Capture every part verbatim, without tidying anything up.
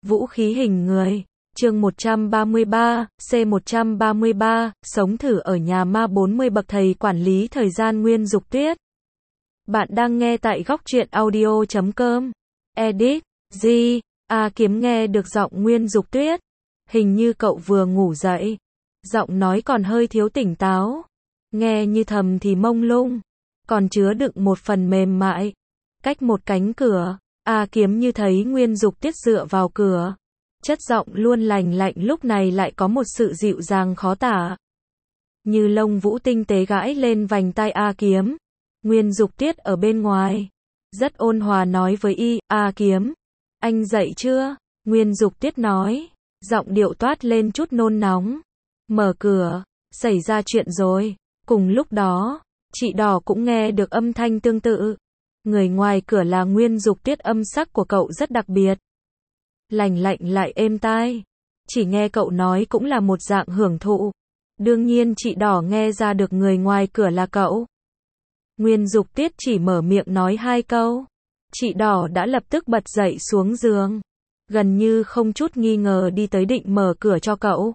Vũ khí hình người. Chương một trăm ba mươi ba, C một trăm ba mươi ba, sống thử ở nhà ma bốn mươi bậc thầy quản lý thời gian Nguyên Dục Tuyết. Bạn đang nghe tại góc truyện audio chấm com. Edit, G, A Kiếm nghe được giọng Nguyên Dục Tuyết. Hình như cậu vừa ngủ dậy. Giọng nói còn hơi thiếu tỉnh táo. Nghe như thầm thì mông lung. Còn chứa đựng một phần mềm mại. Cách một cánh cửa, A Kiếm như thấy Nguyên Dục Tuyết dựa vào cửa. Chất giọng luôn lành lạnh lúc này lại có một sự dịu dàng khó tả. Như lông vũ tinh tế gãi lên vành tai A Kiếm. Nguyên Dục Tuyết ở bên ngoài. Rất ôn hòa nói với y, A Kiếm. Anh dậy chưa? Nguyên Dục Tuyết nói. Giọng điệu toát lên chút nôn nóng. Mở cửa. Xảy ra chuyện rồi. Cùng lúc đó, chị Đỏ cũng nghe được âm thanh tương tự. Người ngoài cửa là Nguyên Dục Tuyết, âm sắc của cậu rất đặc biệt. Lành lạnh lại êm tai. Chỉ nghe cậu nói cũng là một dạng hưởng thụ. Đương nhiên chị Đỏ nghe ra được người ngoài cửa là cậu. Nguyên Dục Tuyết chỉ mở miệng nói hai câu. Chị Đỏ đã lập tức bật dậy xuống giường. Gần như không chút nghi ngờ đi tới định mở cửa cho cậu.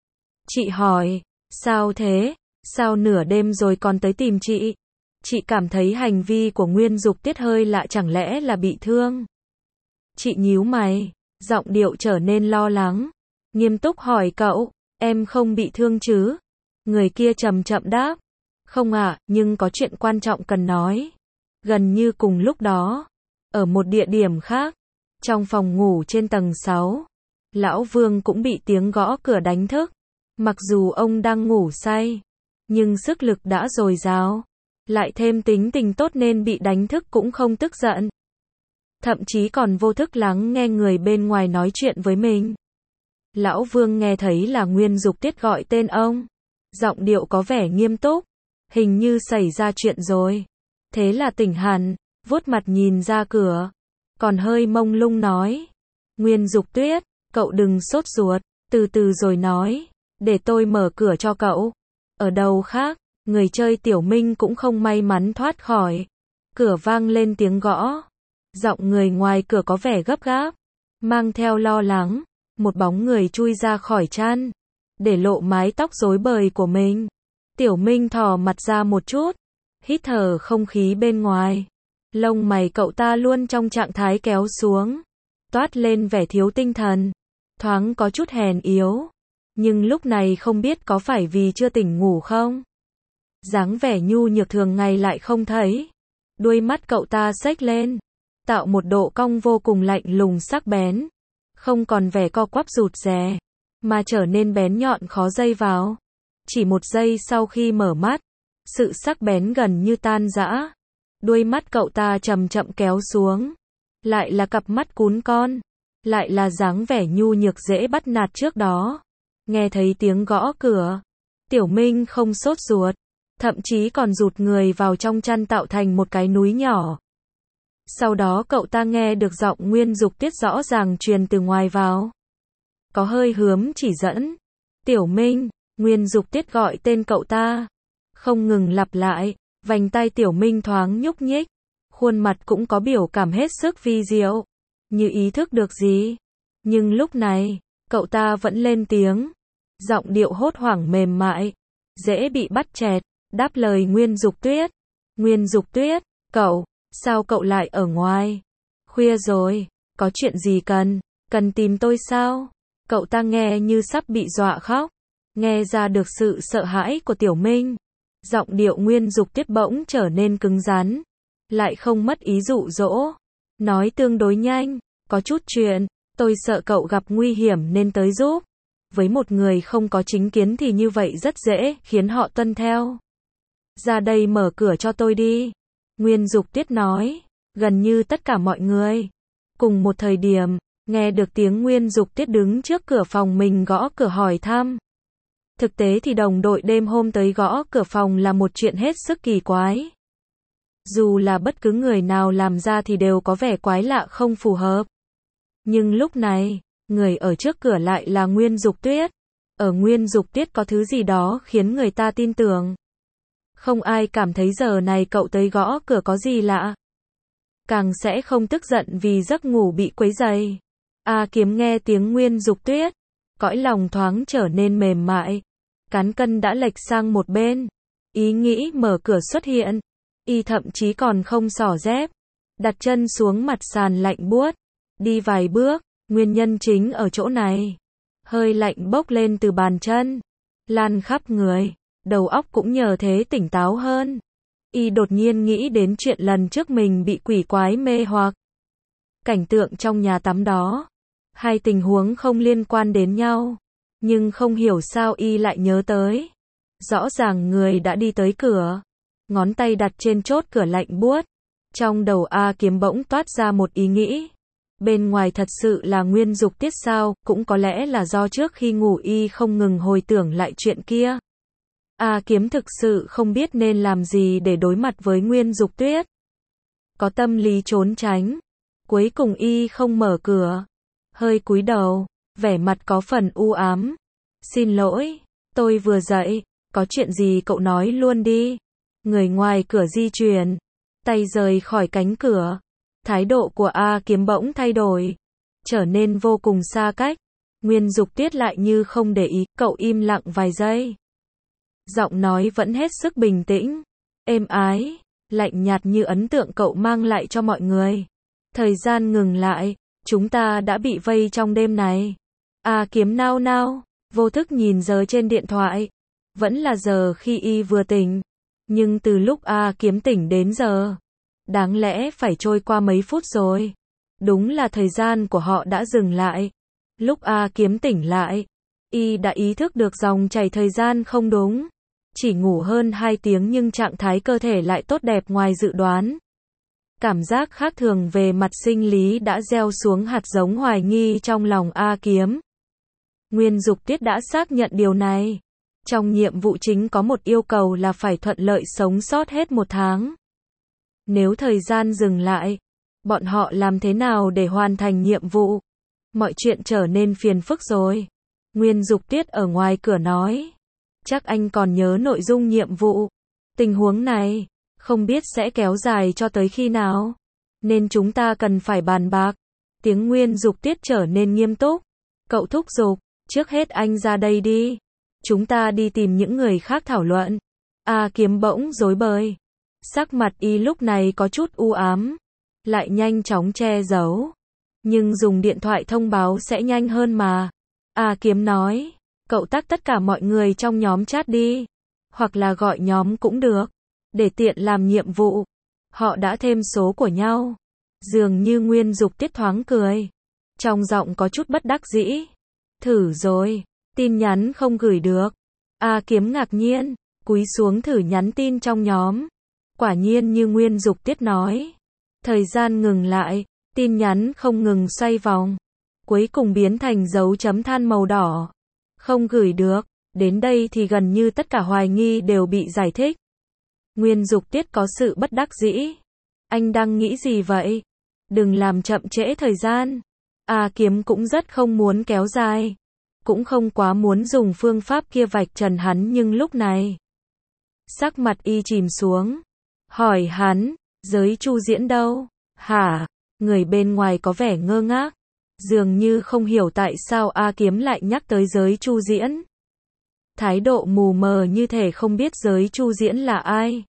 Chị hỏi, sao thế? Sao nửa đêm rồi còn tới tìm chị? Chị cảm thấy hành vi của Nguyên Dục Tuyết hơi lạ, chẳng lẽ là bị thương? Chị nhíu mày, giọng điệu trở nên lo lắng. Nghiêm túc hỏi cậu, em không bị thương chứ? Người kia chậm chậm đáp. Không ạ, nhưng có chuyện quan trọng cần nói. Gần như cùng lúc đó, ở một địa điểm khác, trong phòng ngủ trên tầng sáu, Lão Vương cũng bị tiếng gõ cửa đánh thức. Mặc dù ông đang ngủ say, nhưng sức lực đã dồi dào. Lại thêm tính tình tốt nên bị đánh thức cũng không tức giận. Thậm chí còn vô thức lắng nghe người bên ngoài nói chuyện với mình. Lão Vương nghe thấy là Nguyên Dục Tuyết gọi tên ông. Giọng điệu có vẻ nghiêm túc. Hình như xảy ra chuyện rồi. Thế là tỉnh hẳn, vuốt mặt nhìn ra cửa. Còn hơi mông lung nói. Nguyên Dục Tuyết, cậu đừng sốt ruột, từ từ rồi nói. Để tôi mở cửa cho cậu. Ở đâu khác, người chơi Tiểu Minh cũng không may mắn thoát khỏi. Cửa vang lên tiếng gõ. Giọng người ngoài cửa có vẻ gấp gáp, mang theo lo lắng. Một bóng người chui ra khỏi chăn, để lộ mái tóc rối bời của mình. Tiểu Minh thò mặt ra một chút, hít thở không khí bên ngoài. Lông mày cậu ta luôn trong trạng thái kéo xuống, toát lên vẻ thiếu tinh thần, thoáng có chút hèn yếu. Nhưng lúc này không biết có phải vì chưa tỉnh ngủ không? Dáng vẻ nhu nhược thường ngày lại không thấy. Đuôi mắt cậu ta xếch lên, tạo một độ cong vô cùng lạnh lùng sắc bén. Không còn vẻ co quắp rụt rè, mà trở nên bén nhọn khó dây vào. Chỉ một giây sau khi mở mắt, sự sắc bén gần như tan rã. Đuôi mắt cậu ta chậm chậm kéo xuống. Lại là cặp mắt cún con. Lại là dáng vẻ nhu nhược dễ bắt nạt trước đó. Nghe thấy tiếng gõ cửa, Tiểu Minh không sốt ruột, thậm chí còn rụt người vào trong chăn tạo thành một cái núi nhỏ. Sau đó cậu ta nghe được giọng Nguyên Dục Tuyết rõ ràng truyền từ ngoài vào. Có hơi hướm chỉ dẫn. Tiểu Minh, Nguyên Dục Tuyết gọi tên cậu ta. Không ngừng lặp lại, vành tai Tiểu Minh thoáng nhúc nhích. Khuôn mặt cũng có biểu cảm hết sức vi diệu. Như ý thức được gì. Nhưng lúc này, cậu ta vẫn lên tiếng. Giọng điệu hốt hoảng mềm mại. Dễ bị bắt chẹt. Đáp lời Nguyên Dục Tuyết. Nguyên Dục Tuyết, cậu, sao cậu lại ở ngoài? Khuya rồi, có chuyện gì cần? Cần tìm tôi sao? Cậu ta nghe như sắp bị dọa khóc. Nghe ra được sự sợ hãi của Tiểu Minh. Giọng điệu Nguyên Dục Tuyết bỗng trở nên cứng rắn. Lại không mất ý dụ dỗ. Nói tương đối nhanh. Có chút chuyện, tôi sợ cậu gặp nguy hiểm nên tới giúp. Với một người không có chính kiến thì như vậy rất dễ khiến họ tuân theo. Ra đây mở cửa cho tôi đi. Nguyên Dục Tuyết nói. Gần như tất cả mọi người, cùng một thời điểm, nghe được tiếng Nguyên Dục Tuyết đứng trước cửa phòng mình gõ cửa hỏi thăm. Thực tế thì đồng đội đêm hôm tới gõ cửa phòng là một chuyện hết sức kỳ quái. Dù là bất cứ người nào làm ra thì đều có vẻ quái lạ không phù hợp. Nhưng lúc này, người ở trước cửa lại là Nguyên Dục Tuyết. Ở Nguyên Dục Tuyết có thứ gì đó khiến người ta tin tưởng. Không ai cảm thấy giờ này cậu tới gõ cửa có gì lạ. Càng sẽ không tức giận vì giấc ngủ bị quấy rầy. A Kiếm nghe tiếng Nguyên Dục Tuyết, cõi lòng thoáng trở nên mềm mại. Cán cân đã lệch sang một bên. Ý nghĩ mở cửa xuất hiện. Y thậm chí còn không xỏ dép. Đặt chân xuống mặt sàn lạnh buốt. Đi vài bước, nguyên nhân chính ở chỗ này. Hơi lạnh bốc lên từ bàn chân. Lan khắp người. Đầu óc cũng nhờ thế tỉnh táo hơn. Y đột nhiên nghĩ đến chuyện lần trước mình bị quỷ quái mê hoặc. Cảnh tượng trong nhà tắm đó. Hai tình huống không liên quan đến nhau. Nhưng không hiểu sao Y lại nhớ tới. Rõ ràng người đã đi tới cửa. Ngón tay đặt trên chốt cửa lạnh buốt. Trong đầu A Kiếm bỗng toát ra một ý nghĩ. Bên ngoài thật sự là Nguyên Dục Tiết sao, cũng có lẽ là do trước khi ngủ Y không ngừng hồi tưởng lại chuyện kia. A Kiếm thực sự không biết nên làm gì để đối mặt với Nguyên Dục Tuyết. Có tâm lý trốn tránh. Cuối cùng Y không mở cửa. Hơi cúi đầu, vẻ mặt có phần u ám. Xin lỗi, tôi vừa dậy, có chuyện gì cậu nói luôn đi. Người ngoài cửa di chuyển, tay rời khỏi cánh cửa. Thái độ của A Kiếm bỗng thay đổi, trở nên vô cùng xa cách. Nguyên Dục Tiết lại như không để ý, cậu im lặng vài giây. Giọng nói vẫn hết sức bình tĩnh, êm ái, lạnh nhạt như ấn tượng cậu mang lại cho mọi người. Thời gian ngừng lại, chúng ta đã bị vây trong đêm này. A Kiếm nao nao, vô thức nhìn giờ trên điện thoại. Vẫn là giờ khi Y vừa tỉnh. Nhưng từ lúc A Kiếm tỉnh đến giờ, đáng lẽ phải trôi qua mấy phút rồi. Đúng là thời gian của họ đã dừng lại. Lúc A Kiếm tỉnh lại, Y đã ý thức được dòng chảy thời gian không đúng. Chỉ ngủ hơn hai tiếng nhưng trạng thái cơ thể lại tốt đẹp ngoài dự đoán. Cảm giác khác thường về mặt sinh lý đã gieo xuống hạt giống hoài nghi trong lòng A Kiếm. Nguyên Dục Tiết đã xác nhận điều này. Trong nhiệm vụ chính có một yêu cầu là phải thuận lợi sống sót hết một tháng. Nếu thời gian dừng lại, bọn họ làm thế nào để hoàn thành nhiệm vụ? Mọi chuyện trở nên phiền phức rồi. Nguyên Dục Tiết ở ngoài cửa nói. Chắc anh còn nhớ nội dung nhiệm vụ. Tình huống này, không biết sẽ kéo dài cho tới khi nào. Nên chúng ta cần phải bàn bạc. Tiếng Nguyên Dục Tiết trở nên nghiêm túc. Cậu thúc giục, trước hết anh ra đây đi. Chúng ta đi tìm những người khác thảo luận. A Kiếm bỗng rối bời. Sắc mặt Y lúc này có chút u ám. Lại nhanh chóng che giấu. Nhưng dùng điện thoại thông báo sẽ nhanh hơn mà. A Kiếm nói. Cậu tắt tất cả mọi người trong nhóm chat đi. Hoặc là gọi nhóm cũng được. Để tiện làm nhiệm vụ. Họ đã thêm số của nhau. Dường như Nguyên Dục Tiết thoáng cười. Trong giọng có chút bất đắc dĩ. Thử rồi. Tin nhắn không gửi được. A Kiếm ngạc nhiên. Cúi xuống thử nhắn tin trong nhóm. Quả nhiên như Nguyên Dục Tiết nói. Thời gian ngừng lại. Tin nhắn không ngừng xoay vòng. Cuối cùng biến thành dấu chấm than màu đỏ. Không gửi được. Đến đây thì gần như tất cả hoài nghi đều bị giải thích. Nguyên Dục Tiết có sự bất đắc dĩ. Anh đang nghĩ gì vậy? Đừng làm chậm trễ thời gian. A Kiếm cũng rất không muốn kéo dài. Cũng không quá muốn dùng phương pháp kia vạch trần hắn nhưng lúc này. Sắc mặt Y chìm xuống. Hỏi hắn, giới Chu Diễn đâu? Hả? Người bên ngoài có vẻ ngơ ngác. Dường như không hiểu tại sao A Kiếm lại nhắc tới giới Chu Diễn. Thái độ mù mờ như thể không biết giới Chu Diễn là ai.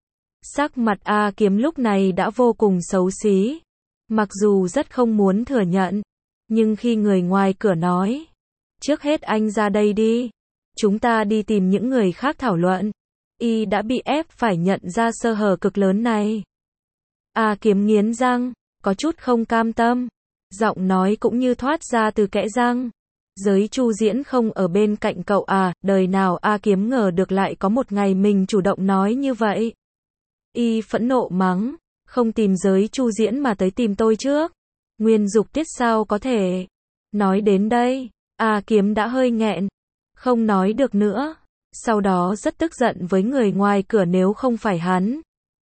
Sắc mặt A Kiếm lúc này đã vô cùng xấu xí. Mặc dù rất không muốn thừa nhận. Nhưng khi người ngoài cửa nói. Trước hết anh ra đây đi. Chúng ta đi tìm những người khác thảo luận. Y đã bị ép phải nhận ra sơ hở cực lớn này. A Kiếm nghiến răng. Có chút không cam tâm. Giọng nói cũng như thoát ra từ kẽ răng. Giới Chu Diễn không ở bên cạnh cậu à, đời nào A Kiếm ngờ được lại có một ngày mình chủ động nói như vậy. Y phẫn nộ mắng, không tìm giới Chu Diễn mà tới tìm tôi trước. Nguyên Dục Tiết sao có thể. Nói đến đây, A Kiếm đã hơi nghẹn, không nói được nữa. Sau đó rất tức giận với người ngoài cửa nếu không phải hắn.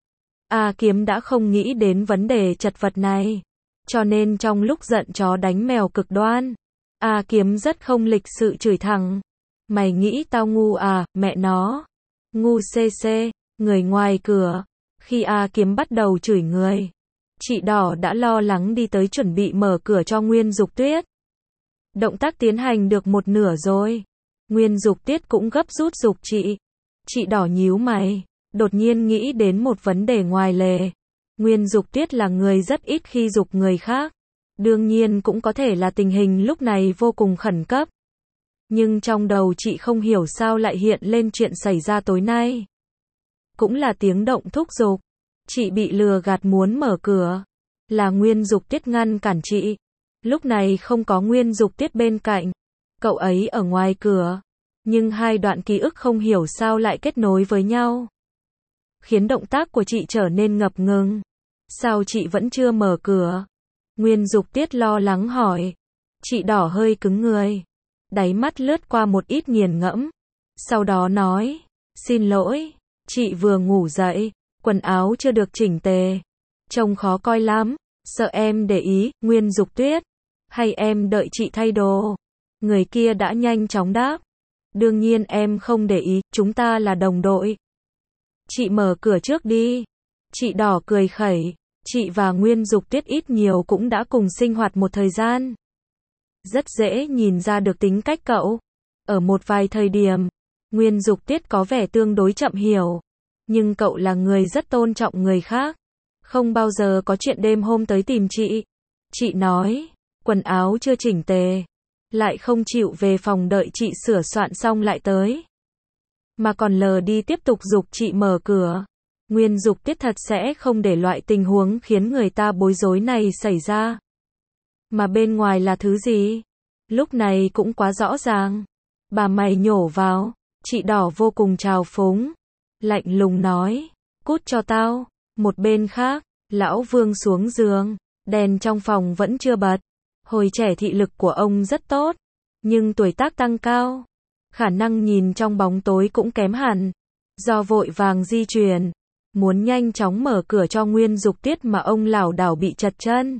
A Kiếm đã không nghĩ đến vấn đề chật vật này. Cho nên trong lúc giận chó đánh mèo cực đoan, A Kiếm rất không lịch sự chửi thẳng. Mày nghĩ tao ngu à, mẹ nó. Ngu xê xê, người ngoài cửa. Khi A Kiếm bắt đầu chửi người, chị đỏ đã lo lắng đi tới chuẩn bị mở cửa cho Nguyên Dục Tuyết. Động tác tiến hành được một nửa rồi. Nguyên Dục Tiết cũng gấp rút giục chị. Chị đỏ nhíu mày, đột nhiên nghĩ đến một vấn đề ngoài lề. Nguyên Dục Tiết là người rất ít khi giục người khác. Đương nhiên cũng có thể là tình hình lúc này vô cùng khẩn cấp. Nhưng trong đầu chị không hiểu sao lại hiện lên chuyện xảy ra tối nay. Cũng là tiếng động thúc giục. Chị bị lừa gạt muốn mở cửa. Là Nguyên Dục Tiết ngăn cản chị. Lúc này không có Nguyên Dục Tiết bên cạnh. Cậu ấy ở ngoài cửa. Nhưng hai đoạn ký ức không hiểu sao lại kết nối với nhau. Khiến động tác của chị trở nên ngập ngừng. Sao chị vẫn chưa mở cửa? Nguyên Dục Tiết lo lắng hỏi. Chị đỏ hơi cứng người. Đáy mắt lướt qua một ít nghiền ngẫm. Sau đó nói. Xin lỗi. Chị vừa ngủ dậy. Quần áo chưa được chỉnh tề. Trông khó coi lắm. Sợ em để ý. Nguyên Dục Tuyết. Hay em đợi chị thay đồ? Người kia đã nhanh chóng đáp. Đương nhiên em không để ý. Chúng ta là đồng đội. Chị mở cửa trước đi. Chị đỏ cười khẩy. Chị và Nguyên Dục Tuyết ít nhiều cũng đã cùng sinh hoạt một thời gian. Rất dễ nhìn ra được tính cách cậu. Ở một vài thời điểm, Nguyên Dục Tuyết có vẻ tương đối chậm hiểu. Nhưng cậu là người rất tôn trọng người khác. Không bao giờ có chuyện đêm hôm tới tìm chị. Chị nói, quần áo chưa chỉnh tề. Lại không chịu về phòng đợi chị sửa soạn xong lại tới. Mà còn lờ đi tiếp tục giục chị mở cửa. Nguyên Dục Tiết thật sẽ không để loại tình huống khiến người ta bối rối này xảy ra. Mà bên ngoài là thứ gì? Lúc này cũng quá rõ ràng. Bà mày nhổ vào. Chị đỏ vô cùng trào phúng. Lạnh lùng nói. Cút cho tao. Một bên khác, lão Vương xuống giường. Đèn trong phòng vẫn chưa bật. Hồi trẻ thị lực của ông rất tốt. Nhưng tuổi tác tăng cao. Khả năng nhìn trong bóng tối cũng kém hẳn. Do vội vàng di chuyển. Muốn nhanh chóng mở cửa cho Nguyên Dục Tiết mà ông lảo đảo bị trật chân.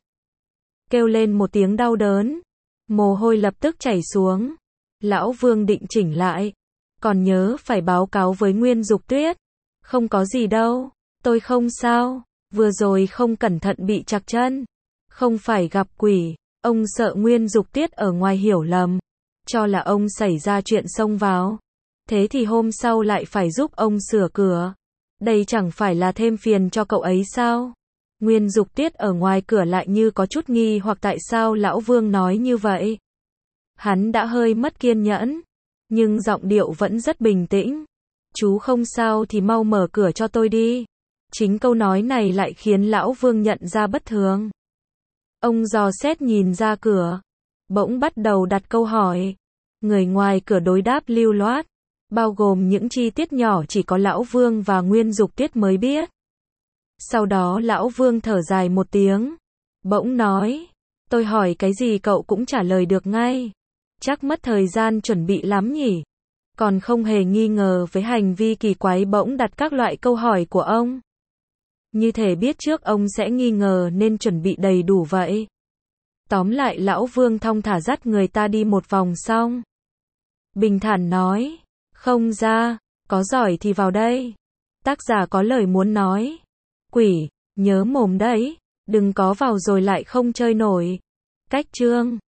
Kêu lên một tiếng đau đớn. Mồ hôi lập tức chảy xuống. Lão Vương định chỉnh lại. Còn nhớ phải báo cáo với Nguyên Dục Tuyết. Không có gì đâu. Tôi không sao. Vừa rồi không cẩn thận bị trật chân. Không phải gặp quỷ. Ông sợ Nguyên Dục Tiết ở ngoài hiểu lầm. Cho là ông xảy ra chuyện xông vào. Thế thì hôm sau lại phải giúp ông sửa cửa. Đây chẳng phải là thêm phiền cho cậu ấy sao? Nguyên Dục Tiết ở ngoài cửa lại như có chút nghi hoặc tại sao lão Vương nói như vậy. Hắn đã hơi mất kiên nhẫn. Nhưng giọng điệu vẫn rất bình tĩnh. Chú không sao thì mau mở cửa cho tôi đi. Chính câu nói này lại khiến lão Vương nhận ra bất thường. Ông dò xét nhìn ra cửa. Bỗng bắt đầu đặt câu hỏi. Người ngoài cửa đối đáp lưu loát. Bao gồm những chi tiết nhỏ chỉ có lão Vương và Nguyên Dục Tiết mới biết. Sau đó lão Vương thở dài một tiếng. Bỗng nói. Tôi hỏi cái gì cậu cũng trả lời được ngay. Chắc mất thời gian chuẩn bị lắm nhỉ. Còn không hề nghi ngờ với hành vi kỳ quái bỗng đặt các loại câu hỏi của ông. Như thể biết trước ông sẽ nghi ngờ nên chuẩn bị đầy đủ vậy. Tóm lại lão Vương thong thả dắt người ta đi một vòng xong. Bình thản nói. Không ra, có giỏi thì vào đây. Tác giả có lời muốn nói. Quỷ, nhớ mồm đấy. Đừng có vào rồi lại không chơi nổi. Cách chương